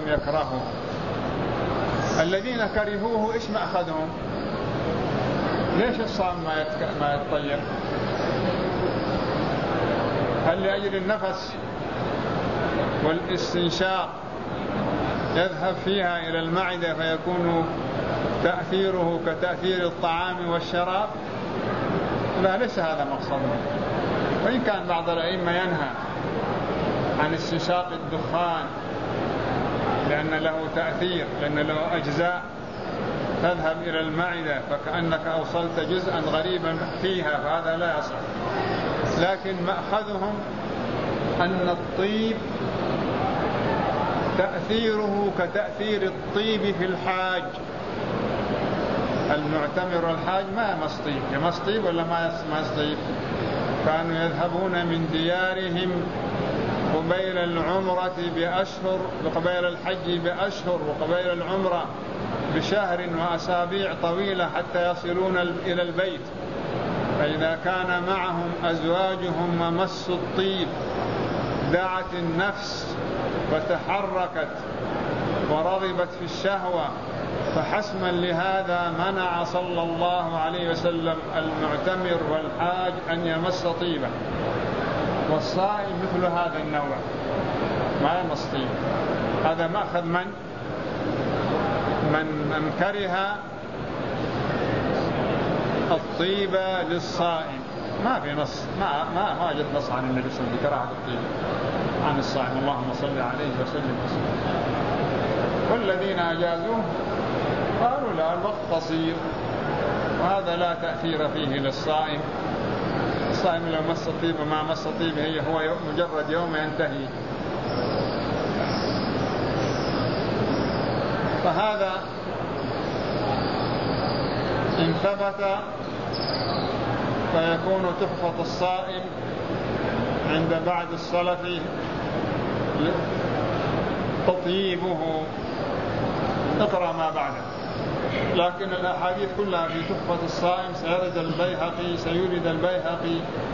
يكرهوا. الذين كرهوه إيش مأخذهم؟ ليش الصائم ما يتطيب؟ هل لأجل النفس والاستنشاق يذهب فيها إلى المعدة فيكون تأثيره كتأثير الطعام والشراب؟ لا، ليس هذا مقصده. وإن كان بعض الأئمة ينهى عن استنشاق الدخان لأن له تأثير، لأن له أجزاء تذهب إلى المعدة فكأنك أوصلت جزءا غريبا فيها، فهذا لا يصح. لكن مأخذهم أن الطيب تأثيره كتأثير الطيب في الحاج. المعتمر والحاج ما يمصطيب، يمصطيب ولا ما يمصطيب؟ كانوا يذهبون من ديارهم قبيل العمرة بأشهر، وقبيل الحج بأشهر، وقبيل العمرة بشهر وأسابيع طويلة حتى يصلون إلى البيت. فإذا كان معهم أزواجهم ومس الطيب دعت النفس وتحركت ورغبت في الشهوة، فحسما لهذا منع صلى الله عليه وسلم المعتمر والحاج أن يمس طيبه. والصائم مثل هذا النوع ما يمس طيب. هذا مأخذ من كره الطيب للصائم. ما في نص، ما جد نص عن النبي صلى الله عليه وسلم بكراهة الطيب عن الصائم. اللهم صل عليه وسلم. والذين أجازوه قالوا لا، الوقت قصير وهذا لا تأثير فيه للصائم. الصائم لو مس الطيب وما مس الطيب هو مجرد يوم ينتهي. فهذا إن ثبت فيكون تحفة الصائم عند بعض السلف تطيبه. اقرأ ما بعده. لكن الأحاديث كلها في تحفة الصائم سيورد البيهقي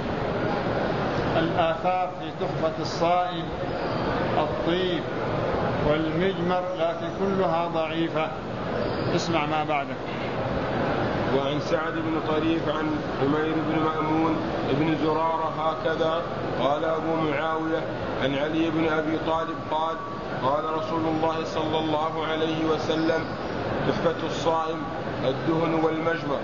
الآثار في تحفة الصائم الطيب والمجمر، لكن كلها ضعيفة. اسمع ما بعده. وعن سعد بن طريف عن عمير بن مأمون بن زرارة هكذا قال أبو معاوية عن علي بن أبي طالب قال قال رسول الله صلى الله عليه وسلم تحفة الصائم الدهن والمجمر.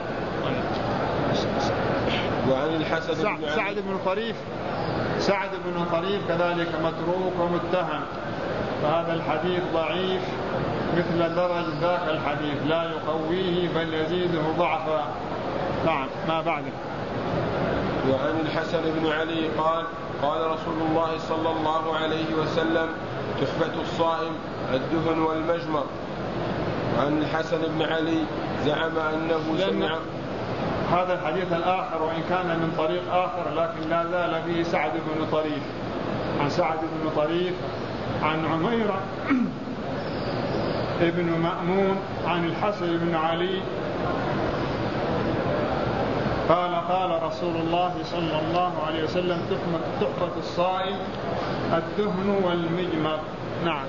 وعن الحسن بن سعد بن طريف كذلك متروك ومتهم، فهذا الحديث ضعيف مثل درج ذاك الحديث، لا يقويه بل يزيده ضعفا. نعم ما بعده. وعن الحسن بن علي قال قال رسول الله صلى الله عليه وسلم تحفة الصائم الدهن والمجمر. وعن الحسن بن علي زعم أنه سمع هذا الحديث الآخر وإن كان من طريق آخر لكن لا زال فيه سعد بن طريف. عن سعد بن طريف عن عمير ابن مأمون عن الحسن بن علي قال قال رسول الله صلى الله عليه وسلم تحفة الصائم الدهن والمجمر. نعم.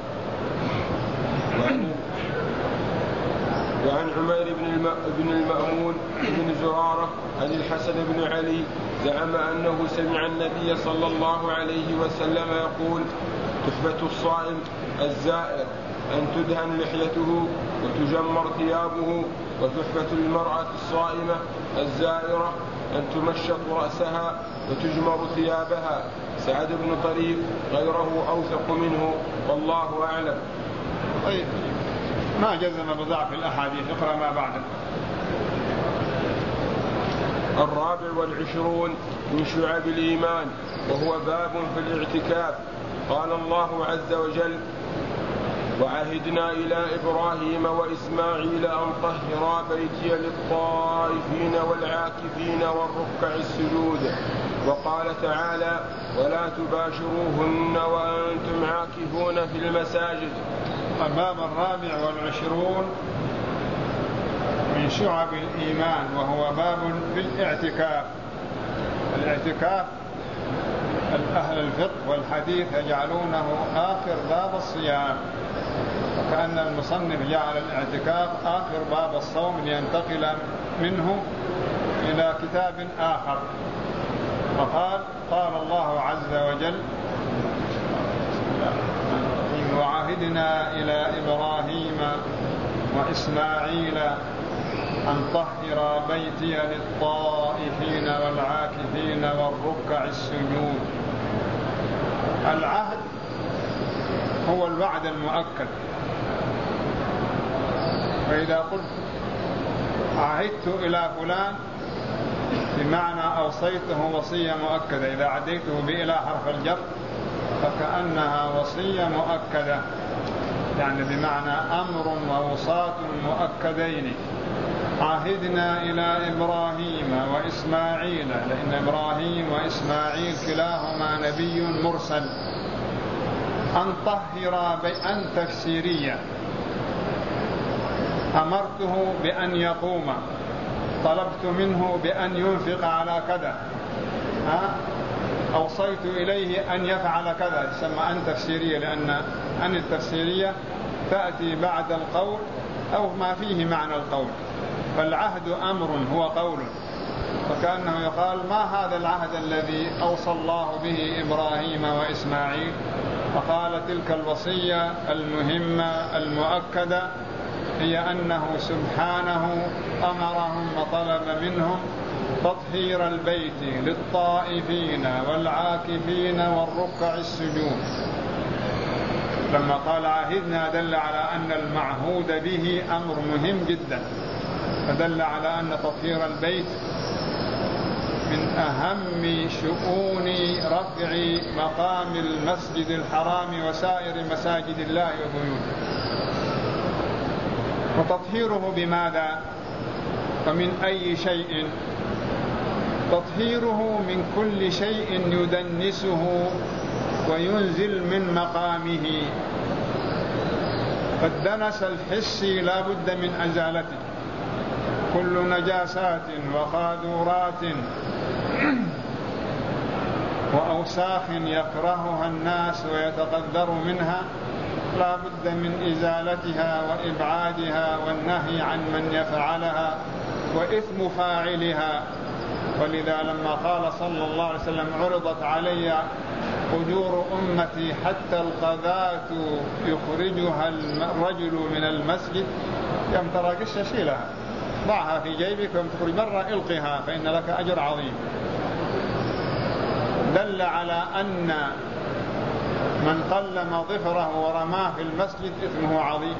وعن عمير بن المأمون بن زرارة عن الحسن بن علي زعم أنه سمع النبي صلى الله عليه وسلم يقول تحفة الصائم الزائر أن تدهن لحيته وتجمر ثيابه، وتحفة المرأة الصائمة الزائرة أن تمشط رأسها وتجمر ثيابها. سعد بن طريف غيره أوثق منه والله أعلم. طيب ما جزم بضعف الأحاديث. اقرأ ما بعده. 24 من شعب الإيمان وهو باب في الاعتكاف. قال الله عز وجل وعهدنا إلى إبراهيم وإسماعيل أن طهرا بيتي للطائفين والعاكفين والركع السجود. وقال تعالى ولا تباشروهن وأنتم عاكفون في المساجد. الباب 24 من شعب الإيمان وهو باب في الاعتكاف. الاعتكاف أهل الفقه والحديث يجعلونه آخر باب الصيام، وكأن المصنف جعل الاعتكاف آخر باب الصوم لينتقل منه إلى كتاب آخر، فقال: قال الله عز وجل: وعهدنا إلى إبراهيم وإسماعيل أن طهر بيتي للطائفين والعاكفين والركع السجود. العهد هو الوعد المؤكد، فإذا قلت عهدت إلى فلان بمعنى أوصيته وصية مؤكدة، إذا عديته بإلى حرف الجر فكأنها وصية مؤكدة، يعني بمعنى أمر ووصاة مؤكدين. عهدنا إلى إبراهيم وإسماعيل، لأن إبراهيم وإسماعيل كلاهما نبي مرسل. أن طهر أن تفسيرية، أمرته بأن يقوم، طلبت منه بأن ينفق على كذا، أوصيت إليه أن يفعل كذا، تسمى أن تفسيرية، لأن أن التفسيرية تأتي بعد القول أو ما فيه معنى القول، فالعهد أمر هو قول، فكأنه يقال: ما هذا العهد الذي أوصى الله به إبراهيم وإسماعيل؟ فقال: تلك الوصية المهمة المؤكدة هي أنه سبحانه أمرهم وطلب منهم تطهير البيت للطائفين والعاكفين والركع السجود. لما قال عهدنا دل على أن المعهود به أمر مهم جدا، فدل على أن تطهير البيت من أهم شؤون رفع مقام المسجد الحرام وسائر مساجد الله وبيوته. وتطهيره بماذا ومن أي شيء؟ تطهيره من كل شيء يدنسه وينزل من مقامه. فالدنس الحسي لا بد من أزالته، كل نجاسات وقاذورات وأوساخ يكرهها الناس ويتقذر منها لا بد من إزالتها وإبعادها والنهي عن من يفعلها وإثم فاعلها. ولذا لما قال صلى الله عليه وسلم: عرضت علي أجور أمتي حتى القذاة يخرجها الرجل من المسجد، يوم ترى قشة شيلها، ضعها في جيبك، ويوم تخرج برا إلقها فإن لك أجر عظيم. دل على أن من قلم ظفره ورماه في المسجد إثمه عظيم،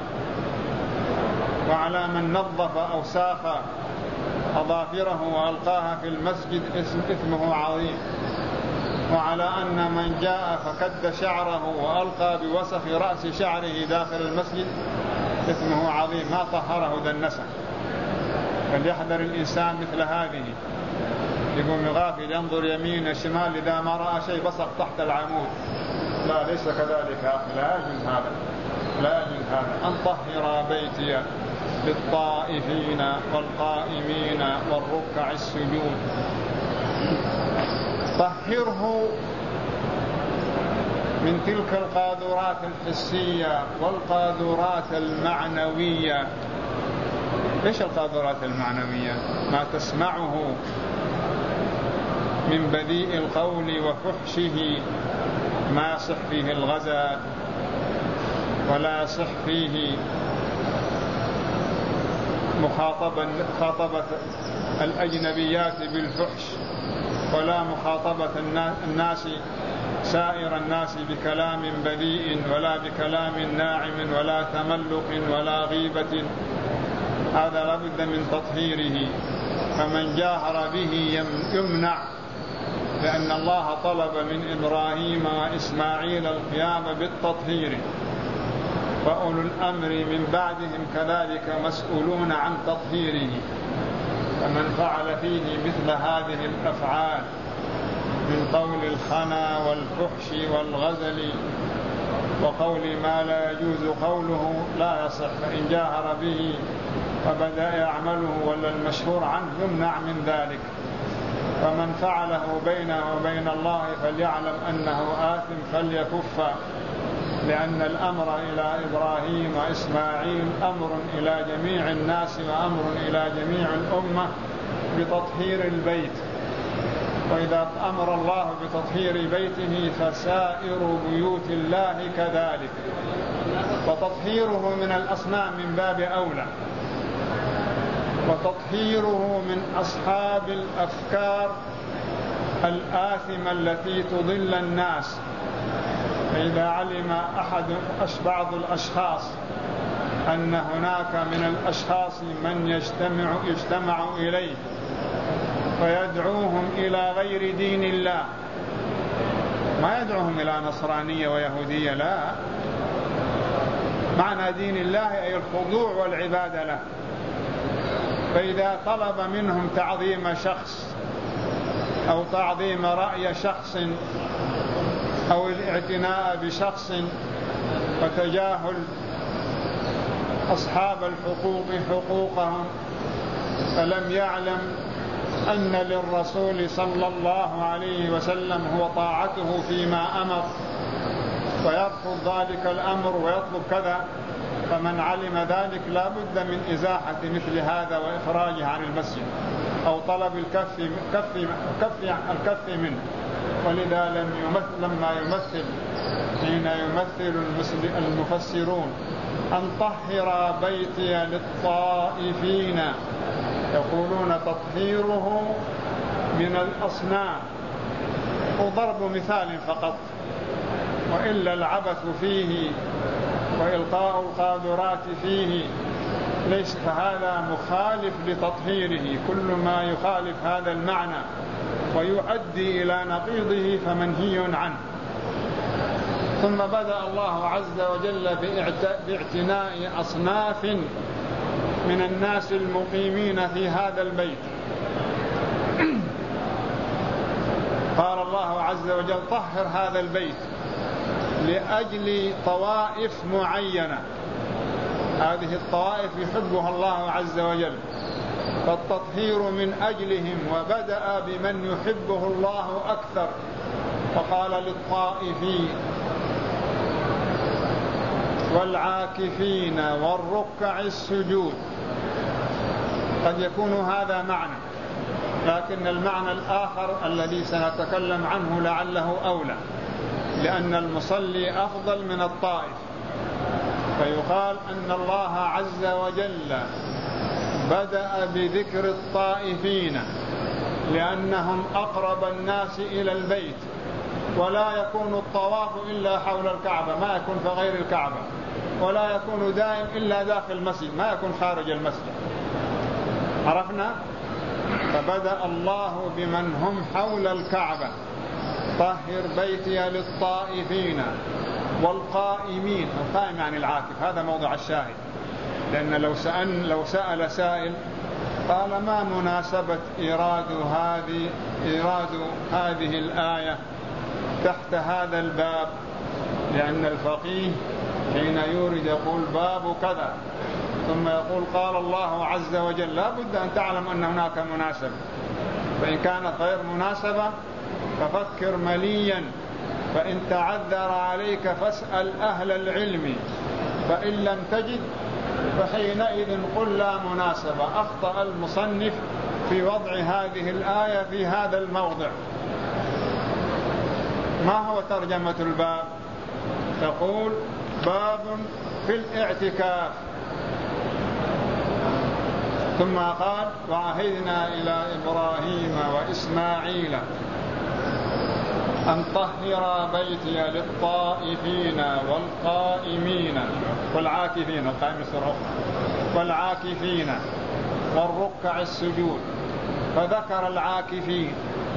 وعلى من نظف أوساخ أظافره وألقاها في المسجد إثمه عظيم، وعلى أن من جاء فكد شعره وألقى بوسخ رأس شعره داخل المسجد إثمه عظيم، ما طهره دنسه. فليحذر الإنسان مثل هذه، يقوم غافل ينظر يمين شمال، إذا ما رأى شيء بصق تحت العمود. لا، ليس كذلك يا أخي، لا يجوز هذا، لا يجوز هذا. أن طهر بيتي للطائفين والقائمين والركع السجود. طهره من تلك القاذورات الحسية والقاذورات المعنوية. إيش القاذورات المعنوية؟ ما تسمعه من بذيء القول وفحشه، ما يصح فيه الغزل، ولا يصح فيه مخاطبة الأجنبيات بالفحش، ولا مخاطبة الناس سائر الناس بكلام بذيء، ولا بكلام ناعم، ولا تملق، ولا غيبة. هذا لابد من تطهيره، فمن جاهر به يمنع، لأن الله طلب من إبراهيم وإسماعيل القيام بالتطهير، وأولو الأمر من بعدهم كذلك مسؤولون عن تطهيره. فمن فعل فيه مثل هذه الأفعال من قول الخنا والفحش والغزل وقول ما لا يجوز قوله لا يصح، فإن جاهر به وبدأ يعمله ولا المشهور عنه يمنع من ذلك. فمن فعله بينه وبين الله فليعلم أنه آثم، فليكف لأن الأمر إلى إبراهيم وإسماعيل أمر إلى جميع الناس وأمر إلى جميع الأمة بتطهير البيت، وإذا أمر الله بتطهير بيته فسائر بيوت الله كذلك، وتطهيره من الأصنام من باب أولى، وتطهيره من أصحاب الأفكار الآثمة التي تضل الناس. فإذا علم بعض الأشخاص أن هناك من الأشخاص من يجتمع إليه ويدعوهم إلى غير دين الله، ما يدعوهم إلى نصرانية ويهودية، لا، معنى دين الله أي الخضوع والعبادة له. فإذا طلب منهم تعظيم شخص أو تعظيم رأي شخص أو الاعتناء بشخص وتجاهل أصحاب الحقوق حقوقهم، فلم يعلم أن للرسول صلى الله عليه وسلم هو طاعته فيما أمر ويرفض ذلك الأمر ويطلب كذا، فمن علم ذلك لا بد من إزاحة مثل هذا وإخراجه عن المسجد أو طلب الكف منه. ولذا لما يمثل حين يمثل المفسرون أن طهر بيتي للطائفين، يقولون تطهيره من الأصنام، وضرب مثال فقط، وإلا العبث فيه وإلقاء القاذورات فيه ليس هذا مخالف لتطهيره. كل ما يخالف هذا المعنى ويؤدي إلى نقيضه فمنهي عنه. ثم بدأ الله عز وجل باعتناء أصناف من الناس المقيمين في هذا البيت. قال الله عز وجل طهر هذا البيت لأجل طوائف معينة، هذه الطوائف يحبها الله عز وجل، فالتطهير من أجلهم، وبدأ بمن يحبه الله أكثر فقال للطائفين والعاكفين والركع السجود. قد يكون هذا معنى، لكن المعنى الآخر الذي سنتكلم عنه لعله أولى، لأن المصلي أفضل من الطائف. فيقال أن الله عز وجل بدأ بذكر الطائفين لأنهم أقرب الناس إلى البيت، ولا يكون الطواف إلا حول الكعبة، ما يكون في غير الكعبة، ولا يكون دائم إلا داخل المسجد، ما يكون خارج المسجد. عرفنا؟ فبدأ الله بمن هم حول الكعبة، طهر بيتي للطائفين والقائمين. القائم يعني العاكف، هذا موضع الشاهد، لأن لو سأل سائل قال ما مناسبة إيراد هذه الآية تحت هذا الباب، لأن الفقيه حين يورد يقول باب كذا ثم يقول قال الله عز وجل، لا بد أن تعلم أن هناك مناسبة، فإن كانت غير مناسبة ففكر مليا، فإن تعذر عليك فاسأل أهل العلم، فإن لم تجد فحينئذ قل لا مناسبة. أخطأ المصنف في وضع هذه الآية في هذا الموضع. ما هو ترجمة الباب؟ تقول باب في الاعتكاف. ثم قال وعهدنا إلى إبراهيم وإسماعيل أن طهر بيتي للطائفين والقائمين والعاكفين، القائم السرعة والعاكفين والركع السجود. فذكر العاكفين،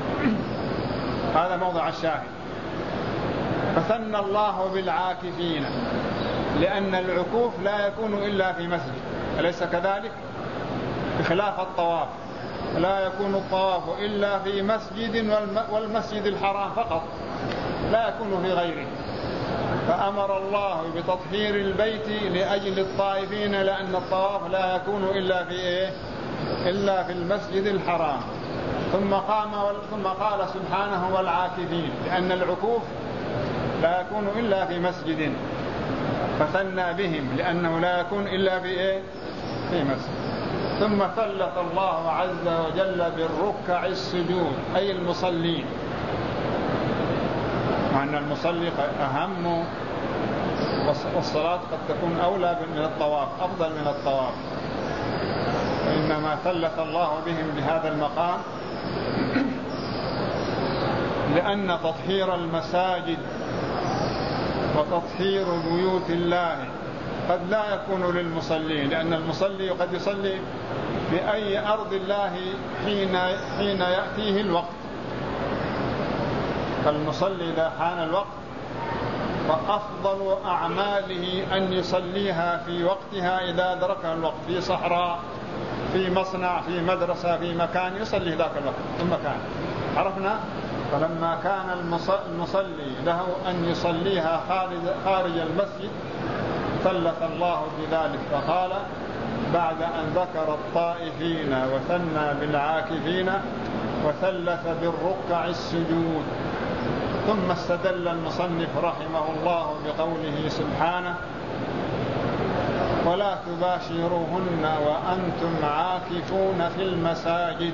هذا موضع الشاهد. فثنى الله بالعاكفين لأن العكوف لا يكون إلا في مسجد، أليس كذلك؟ بخلاف الطواف، لا يكون الطواف إلا في مسجد والمسجد الحرام فقط، لا يكون في غيره. فأمر الله بتطهير البيت لأجل الطائفين، لأن الطواف لا يكون إلا في المسجد الحرام. ثم قال سبحانه والعاكفين، لأن العكوف لا يكون إلا في مسجد. فثنى بهم لأنه لا يكون إلا في مسجد. ثم ثلث الله عز وجل بالركع السجود أي المصلين، مع أن المصلي أهم، والصلاة قد تكون أولى من الطواف، أفضل من الطواف، وإنما ثلث الله بهم بهذا المقام لأن تطهير المساجد وتطهير بيوت الله قد لا يكون للمصلين، لأن المصلي قد يصلي في أي أرض الله حين يأتيه الوقت، فالمصلي إذا حان الوقت فأفضل أعماله أن يصليها في وقتها إذا أدركها الوقت، في صحراء، في مصنع، في مدرسة، في مكان يصلي ذاك الوقت في مكان. عرفنا؟ فلما كان المصلي له أن يصليها خارج المسجد ثلث الله بذلك، فقال بعد أن ذكر الطائفين وثنى بالعاكفين وثلث بالركع السجود. ثم استدل المصنف رحمه الله بقوله سبحانه ولا تباشروهن وأنتم عاكفون في المساجد.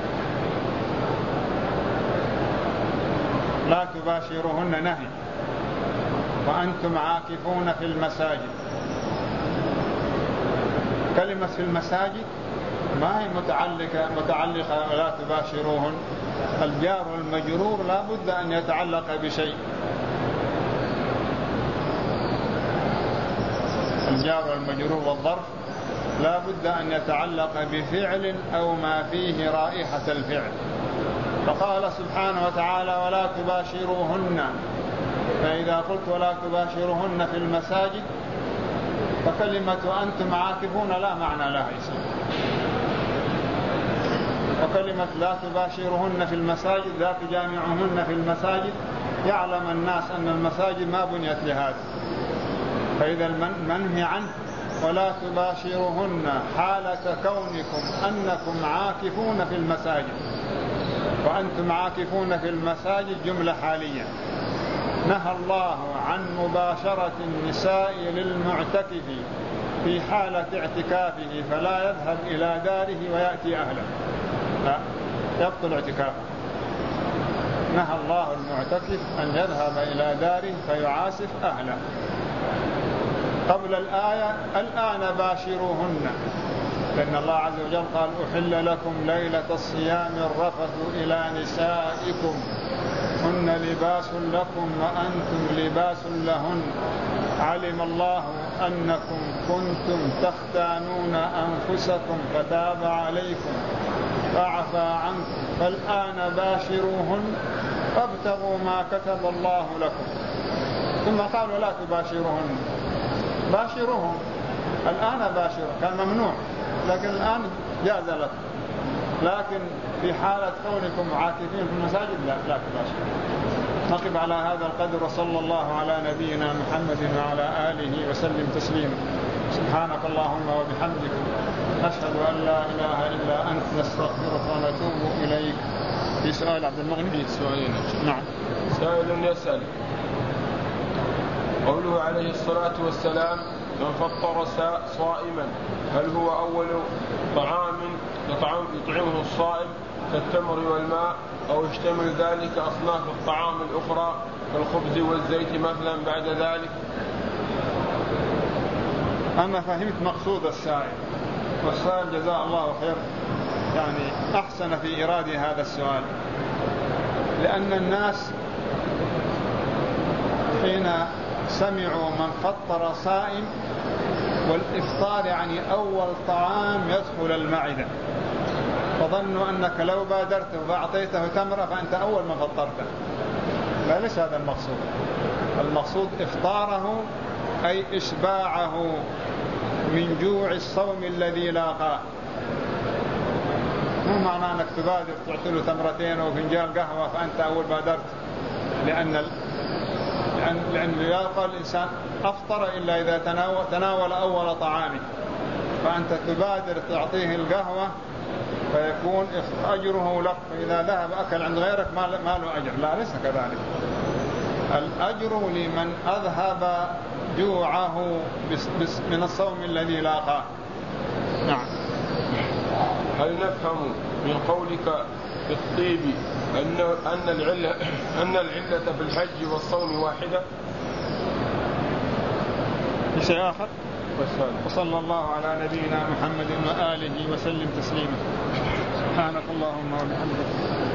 لا تباشروهن نهي، وأنتم عاكفون في المساجد. كلمة في المساجد ما هي متعلقة ولا تباشروهن. الجار والمجرور لا بد أن يتعلق بشيء. الجار والمجرور والظرف لا بد أن يتعلق بفعل أو ما فيه رائحة الفعل. فقال سبحانه وتعالى ولا تباشروهن، فإذا قلت ولا تباشروهن في المساجد فكلمة أنتم عاكفون لا معنى لها اسم، وكلمة لا تباشروهن في المساجد لا تجامعوهن في المساجد يعلم الناس أن المساجد ما بنيت لهذا. فإذا المنهي عنه ولا تباشروهن حالة كونكم أنكم عاكفون في المساجد، وأنتم عاكفون في المساجد جملة حالية. نهى الله عن مباشرة النساء للمعتكف في حالة اعتكافه فلا يذهب إلى داره ويأتي أهله، لا يبطل اعتكافه. نهى الله المعتكف أن يذهب إلى داره فيعاسف أهله. قبل الآية الآن باشروهن، لأن الله عز وجل قال أحل لكم ليلة الصيام الرفث إلى نسائكم هن لباس لكم وأنتم لباس لهن علم الله أنكم كنتم تختانون أنفسكم فتاب عليكم فعفى عنكم فالآن باشروهن فابتغوا ما كتب الله لكم. ثم قالوا لا تباشروهن، باشروهم الآن باشروا، كان ممنوع لكن الآن جاز لكم، لكن في حالة كونكم عاكفين في المساجد لا تباشروا. نقف على هذا القدر، وصلى الله على نبينا محمد وعلى آله وسلم تسليما. سبحانك اللهم وبحمدك نشهد أن لا إله إلا أنت نستغفرك ونتوب إليك. في سؤال عبد المغني؟ سؤالين. نعم. سائل يسأل قوله عليه الصلاة والسلام من فطر صائما هل هو أول طعام يطعمه الصائم كالتمر والماء أو يشتمل ذلك أصناف الطعام الأخرى كالخبز والزيت مثلا بعد ذلك؟ أنا فهمت مقصود السائل، والسائل جزاه الله خير يعني أحسن في إيراد هذا السؤال، لأن الناس حين سمعوا من فطر صائم والإفطار يعني أول طعام يدخل المعدة، فظنوا أنك لو بادرته وأعطيته تمرة فأنت أول من فطرته. لا، ليس هذا المقصود. المقصود إفطاره أي إشباعه من جوع الصوم الذي لاقاه. مو معنى أنك تبادر تعطي له تمرتين وفنجان قهوة فأنت أول بادرت، لأن لا يقال الإنسان أفطر إلا إذا تناول أول طعامه، فأنت تبادر تعطيه القهوة فيكون أجره لك، فإذا ذهب أكل عند غيرك ما له أجر. لا، ليس كذلك. الأجر لمن أذهب جوعه من الصوم الذي لاقاه. نعم. هل نفهم من قولك بالطيب أن العلة في الحج والصوم واحدة؟ شيء آخر؟ وصلى الله على نبينا محمد وآله وسلم تسليما. سبحانك اللهم وبحمدك.